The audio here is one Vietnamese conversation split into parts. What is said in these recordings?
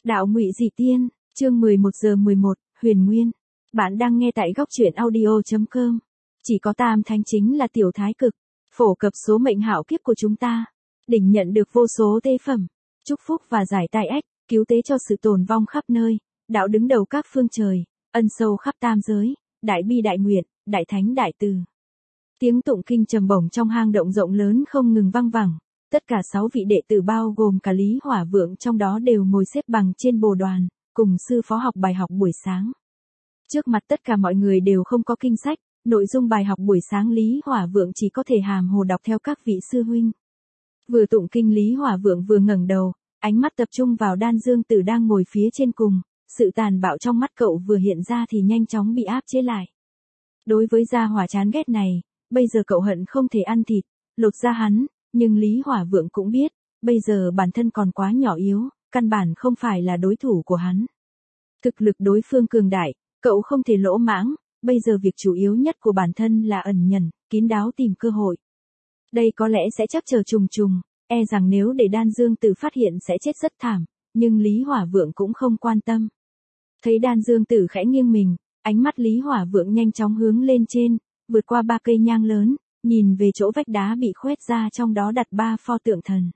Đạo Ngụy Dị Tiên, chương 11:11, Huyền Nguyên. Bạn đang nghe tại góc truyện audio.com. Chỉ có Tam Thánh chính là tiểu thái cực, phổ cập số mệnh hảo kiếp của chúng ta, đỉnh nhận được vô số tế phẩm, chúc phúc và giải tai ách, cứu tế cho sự tồn vong khắp nơi, đạo đứng đầu các phương trời, ân sâu khắp tam giới, đại bi đại nguyện, đại thánh đại từ. Tiếng tụng kinh trầm bổng trong hang động rộng lớn không ngừng vang vẳng. Tất cả 6 vị đệ tử bao gồm cả Lý Hỏa Vượng trong đó đều ngồi xếp bằng trên bồ đoàn, cùng sư phó học bài học buổi sáng. Trước mặt tất cả mọi người đều không có kinh sách, nội dung bài học buổi sáng Lý Hỏa Vượng chỉ có thể hàm hồ đọc theo các vị sư huynh. Vừa tụng kinh Lý Hỏa Vượng vừa ngẩng đầu, ánh mắt tập trung vào Đan Dương Tử đang ngồi phía trên cùng, sự tàn bạo trong mắt cậu vừa hiện ra thì nhanh chóng bị áp chế lại. Đối với gia hỏa chán ghét này, bây giờ cậu hận không thể ăn thịt, lột da hắn. Nhưng Lý Hỏa Vượng cũng biết, bây giờ bản thân còn quá nhỏ yếu, căn bản không phải là đối thủ của hắn. Thực lực đối phương cường đại, cậu không thể lỗ mãng, bây giờ việc chủ yếu nhất của bản thân là ẩn nhẫn, kín đáo tìm cơ hội. Đây có lẽ sẽ trắc trở trùng trùng, e rằng nếu để Đan Dương Tử phát hiện sẽ chết rất thảm, nhưng Lý Hỏa Vượng cũng không quan tâm. Thấy Đan Dương Tử khẽ nghiêng mình, ánh mắt Lý Hỏa Vượng nhanh chóng hướng lên trên, vượt qua 3 cây nhang lớn. Nhìn về chỗ vách đá bị khoét ra trong đó đặt 3 pho tượng thần.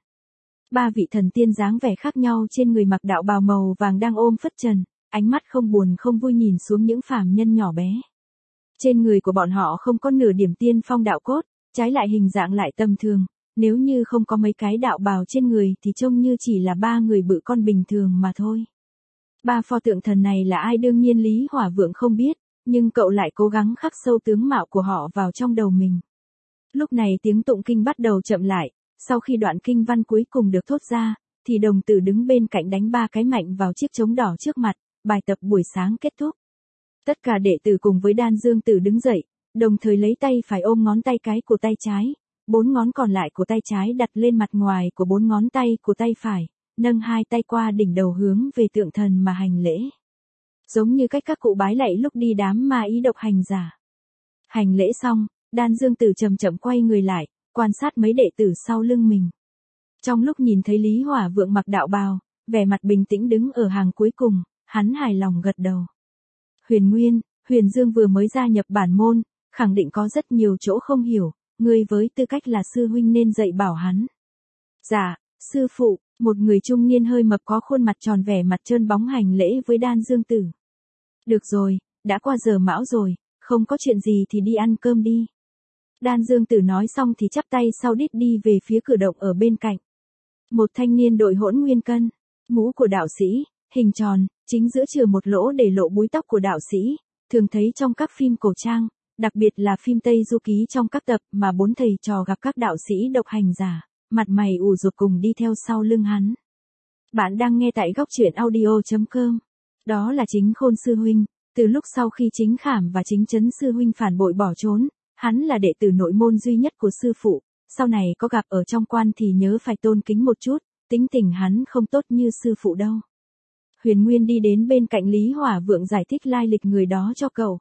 3 vị thần tiên dáng vẻ khác nhau trên người mặc đạo bào màu vàng đang ôm phất trần, ánh mắt không buồn không vui nhìn xuống những phàm nhân nhỏ bé. Trên người của bọn họ không có nửa điểm tiên phong đạo cốt, trái lại hình dạng lại tầm thường, nếu như không có mấy cái đạo bào trên người thì trông như chỉ là 3 người bự con bình thường mà thôi. 3 pho tượng thần này là ai đương nhiên Lý Hỏa Vượng không biết, nhưng cậu lại cố gắng khắc sâu tướng mạo của họ vào trong đầu mình. Lúc này tiếng tụng kinh bắt đầu chậm lại, sau khi đoạn kinh văn cuối cùng được thốt ra, thì đồng tử đứng bên cạnh đánh 3 cái mạnh vào chiếc trống đỏ trước mặt, bài tập buổi sáng kết thúc. Tất cả đệ tử cùng với Đan Dương Tử đứng dậy, đồng thời lấy tay phải ôm ngón tay cái của tay trái, 4 ngón còn lại của tay trái đặt lên mặt ngoài của 4 ngón tay của tay phải, nâng 2 tay qua đỉnh đầu hướng về tượng thần mà hành lễ. Giống như cách các cụ bái lạy lúc đi đám ma ý độc hành giả. Hành lễ xong, Đan Dương Tử chậm chậm quay người lại, quan sát mấy đệ tử sau lưng mình. Trong lúc nhìn thấy Lý Hỏa Vượng mặc đạo bào, vẻ mặt bình tĩnh đứng ở hàng cuối cùng, hắn hài lòng gật đầu. Huyền Nguyên, Huyền Dương vừa mới gia nhập bản môn, khẳng định có rất nhiều chỗ không hiểu, ngươi với tư cách là sư huynh nên dạy bảo hắn. Dạ, sư phụ, một người trung niên hơi mập có khuôn mặt tròn vẻ mặt trơn bóng hành lễ với Đan Dương Tử. Được rồi, đã qua giờ mão rồi, không có chuyện gì thì đi ăn cơm đi. Đan Dương Tử nói xong thì chắp tay sau đít đi về phía cửa động ở bên cạnh. Một thanh niên đội hỗn nguyên cân, mũ của đạo sĩ, hình tròn, chính giữa chừa một lỗ để lộ búi tóc của đạo sĩ, thường thấy trong các phim cổ trang, đặc biệt là phim Tây Du Ký trong các tập mà 4 thầy trò gặp các đạo sĩ độc hành giả, mặt mày ủ rột cùng đi theo sau lưng hắn. Bạn đang nghe tại góc truyện audio.com. Đó là Chính Khôn sư huynh, từ lúc sau khi Chính Khảm và Chính Trấn sư huynh phản bội bỏ trốn. Hắn là đệ tử nội môn duy nhất của sư phụ, sau này có gặp ở trong quan thì nhớ phải tôn kính một chút, tính tình hắn không tốt như sư phụ đâu. Huyền Nguyên đi đến bên cạnh Lý Hỏa Vượng giải thích lai lịch người đó cho cậu.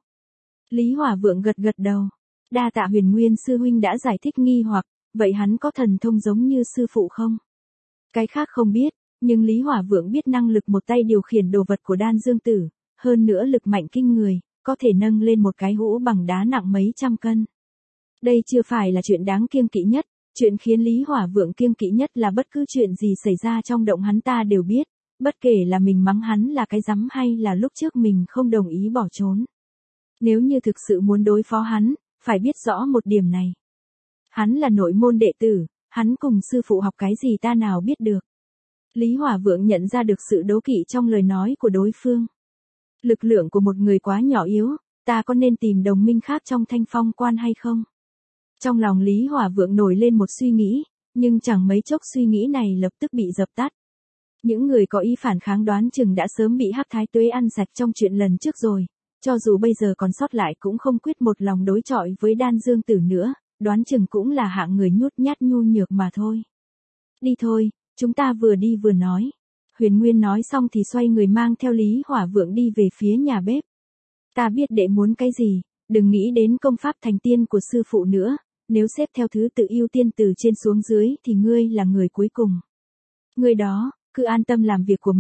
Lý Hỏa Vượng gật gật đầu. Đa tạ Huyền Nguyên sư huynh đã giải thích nghi hoặc, vậy hắn có thần thông giống như sư phụ không? Cái khác không biết, nhưng Lý Hỏa Vượng biết năng lực một tay điều khiển đồ vật của Đan Dương Tử, hơn nữa lực mạnh kinh người. Có thể nâng lên một cái hũ bằng đá nặng mấy trăm cân. Đây chưa phải là chuyện đáng kiêng kỵ nhất, chuyện khiến Lý Hỏa Vượng kiêng kỵ nhất là bất cứ chuyện gì xảy ra trong động hắn ta đều biết, bất kể là mình mắng hắn là cái rắm hay là lúc trước mình không đồng ý bỏ trốn. Nếu như thực sự muốn đối phó hắn, phải biết rõ một điểm này. Hắn là nội môn đệ tử, hắn cùng sư phụ học cái gì ta nào biết được. Lý Hỏa Vượng nhận ra được sự đố kỵ trong lời nói của đối phương. Lực lượng của một người quá nhỏ yếu, ta có nên tìm đồng minh khác trong Thanh Phong quan hay không? Trong lòng Lý Hỏa Vượng nổi lên một suy nghĩ, nhưng chẳng mấy chốc suy nghĩ này lập tức bị dập tắt. Những người có ý phản kháng đoán chừng đã sớm bị Hắc Thái Tuế ăn sạch trong chuyện lần trước rồi, cho dù bây giờ còn sót lại cũng không quyết một lòng đối chọi với Đan Dương Tử nữa, đoán chừng cũng là hạng người nhút nhát nhu nhược mà thôi. Đi thôi, chúng ta vừa đi vừa nói. Huyền Nguyên nói xong thì xoay người mang theo Lý Hỏa Vượng đi về phía nhà bếp. Ta biết đệ muốn cái gì, đừng nghĩ đến công pháp thành tiên của sư phụ nữa, nếu xếp theo thứ tự ưu tiên từ trên xuống dưới thì ngươi là người cuối cùng. Ngươi đó, cứ an tâm làm việc của mình,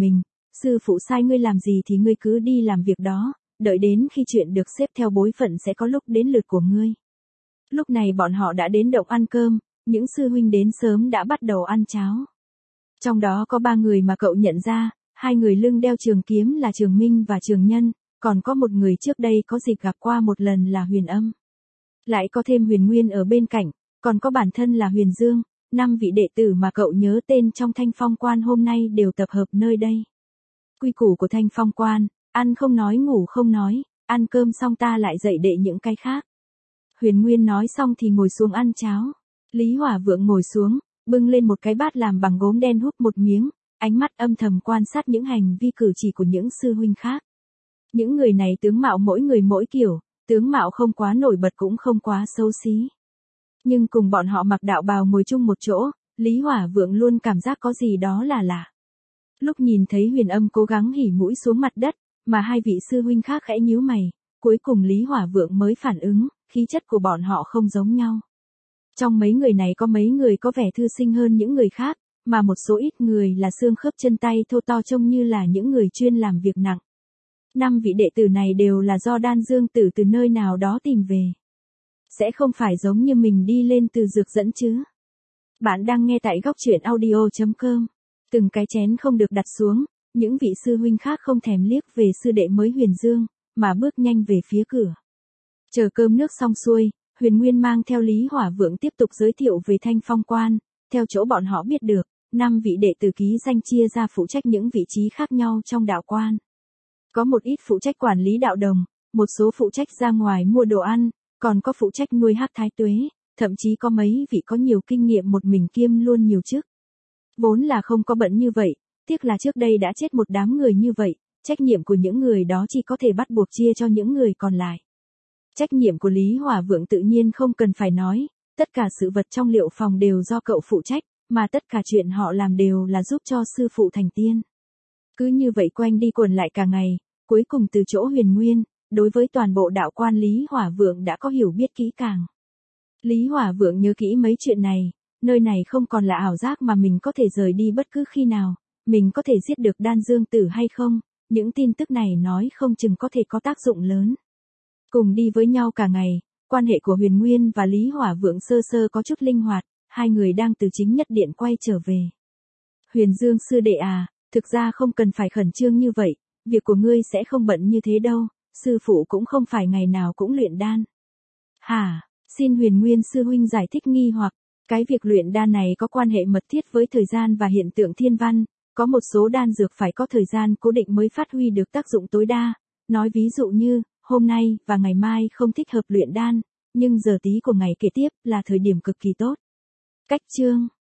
sư phụ sai ngươi làm gì thì ngươi cứ đi làm việc đó, đợi đến khi chuyện được xếp theo bối phận sẽ có lúc đến lượt của ngươi. Lúc này bọn họ đã đến động ăn cơm, những sư huynh đến sớm đã bắt đầu ăn cháo. Trong đó có 3 người mà cậu nhận ra, 2 người lưng đeo trường kiếm là Trường Minh và Trường Nhân, còn có một người trước đây có dịp gặp qua một lần là Huyền Âm. Lại có thêm Huyền Nguyên ở bên cạnh, còn có bản thân là Huyền Dương, 5 vị đệ tử mà cậu nhớ tên trong Thanh Phong Quan hôm nay đều tập hợp nơi đây. Quy củ của Thanh Phong Quan, ăn không nói ngủ không nói, ăn cơm xong ta lại dạy đệ những cái khác. Huyền Nguyên nói xong thì ngồi xuống ăn cháo. Lý Hỏa Vượng ngồi xuống, bưng lên một cái bát làm bằng gốm đen húp một miếng, ánh mắt âm thầm quan sát những hành vi cử chỉ của những sư huynh khác. Những người này tướng mạo mỗi người mỗi kiểu, tướng mạo không quá nổi bật cũng không quá xấu xí. Nhưng cùng bọn họ mặc đạo bào ngồi chung một chỗ, Lý Hỏa Vượng luôn cảm giác có gì đó là lạ. Lúc nhìn thấy Huyền Âm cố gắng hỉ mũi xuống mặt đất, mà 2 vị sư huynh khác khẽ nhíu mày, cuối cùng Lý Hỏa Vượng mới phản ứng, khí chất của bọn họ không giống nhau. Trong mấy người này có mấy người có vẻ thư sinh hơn những người khác, mà một số ít người là xương khớp chân tay thô to trông như là những người chuyên làm việc nặng. 5 vị đệ tử này đều là do Đan Dương Tử từ nơi nào đó tìm về. Sẽ không phải giống như mình đi lên từ dược dẫn chứ. Bạn đang nghe tại góc truyện audio.com. Từng cái chén không được đặt xuống, những vị sư huynh khác không thèm liếc về sư đệ mới Huyền Dương, mà bước nhanh về phía cửa. Chờ cơm nước xong xuôi, Huyền Nguyên mang theo Lý Hỏa Vượng tiếp tục giới thiệu về Thanh Phong Quan, theo chỗ bọn họ biết được, 5 vị đệ tử ký danh chia ra phụ trách những vị trí khác nhau trong đạo quan. Có một ít phụ trách quản lý đạo đồng, một số phụ trách ra ngoài mua đồ ăn, còn có phụ trách nuôi hắc thái tuế, thậm chí có mấy vị có nhiều kinh nghiệm một mình kiêm luôn nhiều chức. Vốn là không có bận như vậy, tiếc là trước đây đã chết một đám người như vậy, trách nhiệm của những người đó chỉ có thể bắt buộc chia cho những người còn lại. Trách nhiệm của Lý Hỏa Vượng tự nhiên không cần phải nói, tất cả sự vật trong liệu phòng đều do cậu phụ trách, mà tất cả chuyện họ làm đều là giúp cho sư phụ thành tiên. Cứ như vậy quanh đi quẩn lại cả ngày, cuối cùng từ chỗ Huyền Nguyên, đối với toàn bộ đạo quan Lý Hỏa Vượng đã có hiểu biết kỹ càng. Lý Hỏa Vượng nhớ kỹ mấy chuyện này, nơi này không còn là ảo giác mà mình có thể rời đi bất cứ khi nào, mình có thể giết được Đan Dương Tử hay không, những tin tức này nói không chừng có thể có tác dụng lớn. Cùng đi với nhau cả ngày, quan hệ của Huyền Nguyên và Lý Hỏa Vượng sơ sơ có chút linh hoạt, 2 người đang từ chính nhất điện quay trở về. Huyền Dương sư đệ à, thực ra không cần phải khẩn trương như vậy, việc của ngươi sẽ không bận như thế đâu, sư phụ cũng không phải ngày nào cũng luyện đan. Hả, xin Huyền Nguyên sư huynh giải thích nghi hoặc, cái việc luyện đan này có quan hệ mật thiết với thời gian và hiện tượng thiên văn, có một số đan dược phải có thời gian cố định mới phát huy được tác dụng tối đa, nói ví dụ như, hôm nay và ngày mai không thích hợp luyện đan, nhưng giờ tí của ngày kế tiếp là thời điểm cực kỳ tốt. Cách chương